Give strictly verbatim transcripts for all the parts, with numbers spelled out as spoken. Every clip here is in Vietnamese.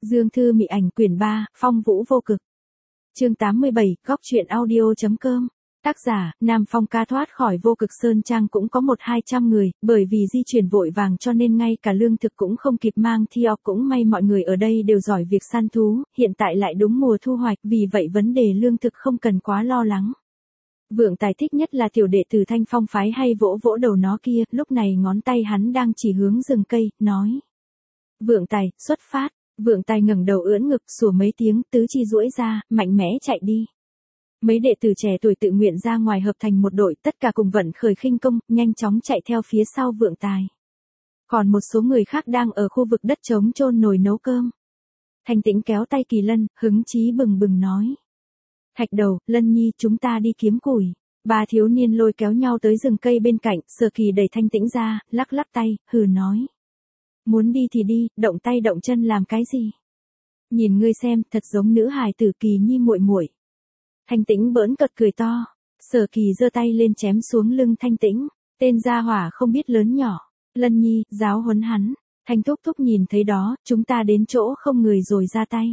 Dương Thư Mị Ảnh quyển ba, Phong Vũ Vô Cực. Chương tám mươi bảy, góc truyện audio.com. Tác giả, Nam Phong ca thoát khỏi Vô Cực Sơn Trang cũng có một hai trăm người, bởi vì di chuyển vội vàng cho nên ngay cả lương thực cũng không kịp mang theo, cũng may mọi người ở đây đều giỏi việc săn thú, hiện tại lại đúng mùa thu hoạch, vì vậy vấn đề lương thực không cần quá lo lắng. Vượng Tài thích nhất là tiểu đệ tử Thanh Phong phái hay vỗ vỗ đầu nó kia, lúc này ngón tay hắn đang chỉ hướng rừng cây, nói. Vượng Tài, xuất phát. Vượng Tài ngẩng đầu ưỡn ngực sủa mấy tiếng, tứ chi duỗi ra, mạnh mẽ chạy đi. Mấy đệ tử trẻ tuổi tự nguyện ra ngoài hợp thành một đội, tất cả cùng vận khởi khinh công, nhanh chóng chạy theo phía sau Vượng Tài. Còn một số người khác đang ở khu vực đất trống chôn nồi nấu cơm. Thanh Tĩnh kéo tay Kỳ Lân, hứng chí bừng bừng nói. Thạch Đầu, Lân Nhi, chúng ta đi kiếm củi. Ba thiếu niên lôi kéo nhau tới rừng cây bên cạnh, Sở Kỳ đẩy Thanh Tĩnh ra, lắc lắc tay, hừ nói. Muốn đi thì đi, động tay động chân làm cái gì? Nhìn ngươi xem, thật giống nữ hài tử Kỳ Nhi muội muội. Thanh Tĩnh bỡn cợt cười to. Sở Kỳ giơ tay lên chém xuống lưng Thanh Tĩnh. Tên gia hỏa không biết lớn nhỏ. Lân Nhi, giáo huấn hắn. Thanh Thúc Thúc nhìn thấy đó, chúng ta đến chỗ không người rồi ra tay.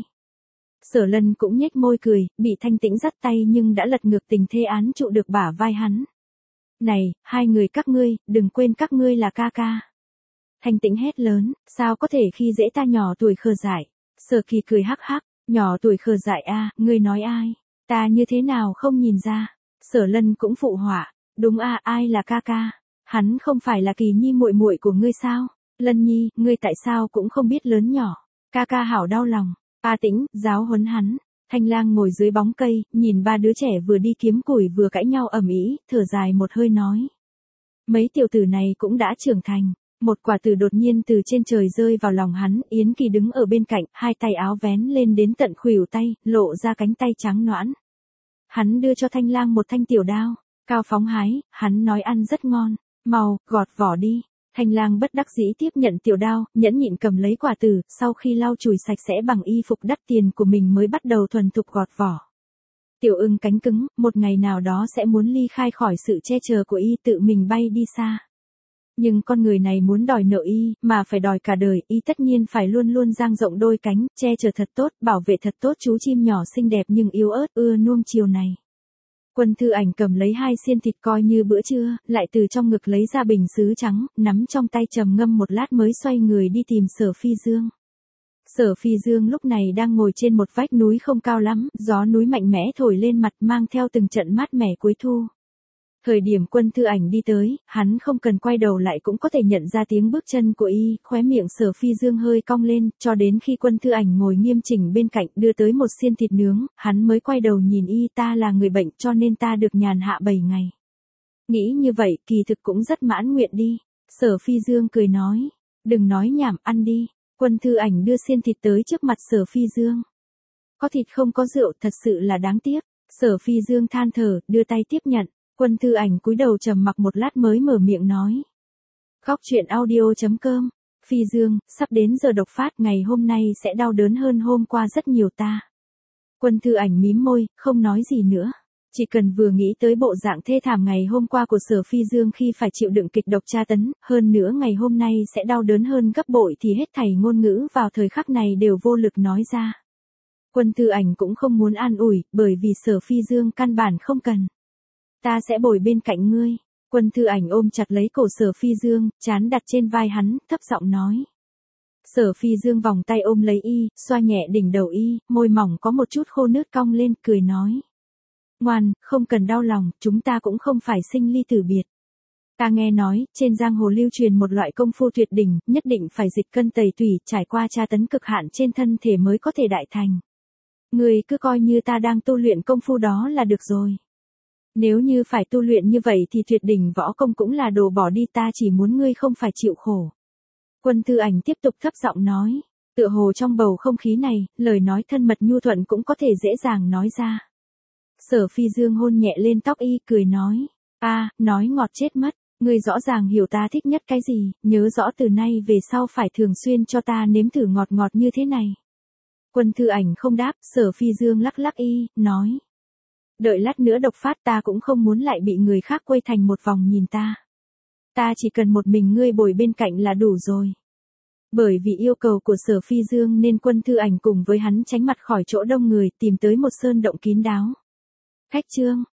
Sở Lân cũng nhếch môi cười, bị Thanh Tĩnh dắt tay nhưng đã lật ngược tình thế án trụ được bả vai hắn. Này, hai người các ngươi, đừng quên các ngươi là ca ca. Thanh Tĩnh hét lớn, sao có thể khi dễ ta nhỏ tuổi khờ dại. Sở Kỳ cười hắc hắc, nhỏ tuổi khờ dại a, à, ngươi nói ai? Ta như thế nào không nhìn ra? Sở Lân cũng phụ họa, đúng a, à, ai là ca ca? Hắn không phải là Kỳ Nhi muội muội của ngươi sao? Lân Nhi, ngươi tại sao cũng không biết lớn nhỏ? Ca ca hảo đau lòng. A Tĩnh, giáo huấn hắn. Thanh Lang ngồi dưới bóng cây, nhìn ba đứa trẻ vừa đi kiếm củi vừa cãi nhau ầm ĩ, thở dài một hơi nói. Mấy tiểu tử này cũng đã trưởng thành. Một quả tử đột nhiên từ trên trời rơi vào lòng hắn, Yến Kỳ đứng ở bên cạnh, hai tay áo vén lên đến tận khuỷu tay, lộ ra cánh tay trắng nõn. Hắn đưa cho Thanh Lang một thanh tiểu đao, cao phóng hái, hắn nói ăn rất ngon, mau, gọt vỏ đi. Thanh Lang bất đắc dĩ tiếp nhận tiểu đao, nhẫn nhịn cầm lấy quả tử, sau khi lau chùi sạch sẽ bằng y phục đắt tiền của mình mới bắt đầu thuần thục gọt vỏ. Tiểu Ưng cánh cứng, một ngày nào đó sẽ muốn ly khai khỏi sự che chở của y tự mình bay đi xa. Nhưng con người này muốn đòi nợ y, mà phải đòi cả đời, y tất nhiên phải luôn luôn dang rộng đôi cánh, che chở thật tốt, bảo vệ thật tốt chú chim nhỏ xinh đẹp nhưng yếu ớt, ưa nuông chiều này. Quân Thư Ảnh cầm lấy hai xiên thịt coi như bữa trưa, lại từ trong ngực lấy ra bình sứ trắng, nắm trong tay trầm ngâm một lát mới xoay người đi tìm Sở Phi Dương. Sở Phi Dương lúc này đang ngồi trên một vách núi không cao lắm, gió núi mạnh mẽ thổi lên mặt mang theo từng trận mát mẻ cuối thu. Thời điểm Quân Thư Ảnh đi tới, hắn không cần quay đầu lại cũng có thể nhận ra tiếng bước chân của y, khóe miệng Sở Phi Dương hơi cong lên, cho đến khi Quân Thư Ảnh ngồi nghiêm chỉnh bên cạnh đưa tới một xiên thịt nướng, hắn mới quay đầu nhìn y, ta là người bệnh cho nên ta được nhàn hạ bảy ngày. Nghĩ như vậy, kỳ thực cũng rất mãn nguyện đi. Sở Phi Dương cười nói, đừng nói nhảm, ăn đi. Quân Thư Ảnh đưa xiên thịt tới trước mặt Sở Phi Dương. Có thịt không có rượu, thật sự là đáng tiếc. Sở Phi Dương than thở, đưa tay tiếp nhận. Quân Thư Ảnh cúi đầu trầm mặc một lát mới mở miệng nói. Góc truyện audio.com. Phi Dương, sắp đến giờ độc phát, ngày hôm nay sẽ đau đớn hơn hôm qua rất nhiều ta. Quân Thư Ảnh mím môi, không nói gì nữa. Chỉ cần vừa nghĩ tới bộ dạng thê thảm ngày hôm qua của Sở Phi Dương khi phải chịu đựng kịch độc tra tấn, hơn nữa ngày hôm nay sẽ đau đớn hơn gấp bội thì hết thảy ngôn ngữ vào thời khắc này đều vô lực nói ra. Quân Thư Ảnh cũng không muốn an ủi, bởi vì Sở Phi Dương căn bản không cần. Ta sẽ bồi bên cạnh ngươi. Quân Thư Ảnh ôm chặt lấy cổ Sở Phi Dương, trán đặt trên vai hắn, thấp giọng nói. Sở Phi Dương vòng tay ôm lấy y, xoa nhẹ đỉnh đầu y, môi mỏng có một chút khô nứt cong lên, cười nói. Ngoan, không cần đau lòng, chúng ta cũng không phải sinh ly tử biệt. Ta nghe nói, trên giang hồ lưu truyền một loại công phu tuyệt đỉnh, nhất định phải dịch cân tẩy tủy, trải qua tra tấn cực hạn trên thân thể mới có thể đại thành. Ngươi cứ coi như ta đang tu luyện công phu đó là được rồi. Nếu như phải tu luyện như vậy thì tuyệt đỉnh võ công cũng là đồ bỏ đi, ta chỉ muốn ngươi không phải chịu khổ. Quân Thư Ảnh tiếp tục thấp giọng nói, tựa hồ trong bầu không khí này, lời nói thân mật nhu thuận cũng có thể dễ dàng nói ra. Sở Phi Dương hôn nhẹ lên tóc y, cười nói, a, nói ngọt chết mất, ngươi rõ ràng hiểu ta thích nhất cái gì, nhớ rõ từ nay về sau phải thường xuyên cho ta nếm thử ngọt ngọt như thế này. Quân Thư Ảnh không đáp, Sở Phi Dương lắc lắc y, nói. Đợi lát nữa độc phát, ta cũng không muốn lại bị người khác quây thành một vòng nhìn ta. Ta chỉ cần một mình ngươi bồi bên cạnh là đủ rồi. Bởi vì yêu cầu của Sở Phi Dương nên Quân Thư Ảnh cùng với hắn tránh mặt khỏi chỗ đông người, tìm tới một sơn động kín đáo. Khách trương,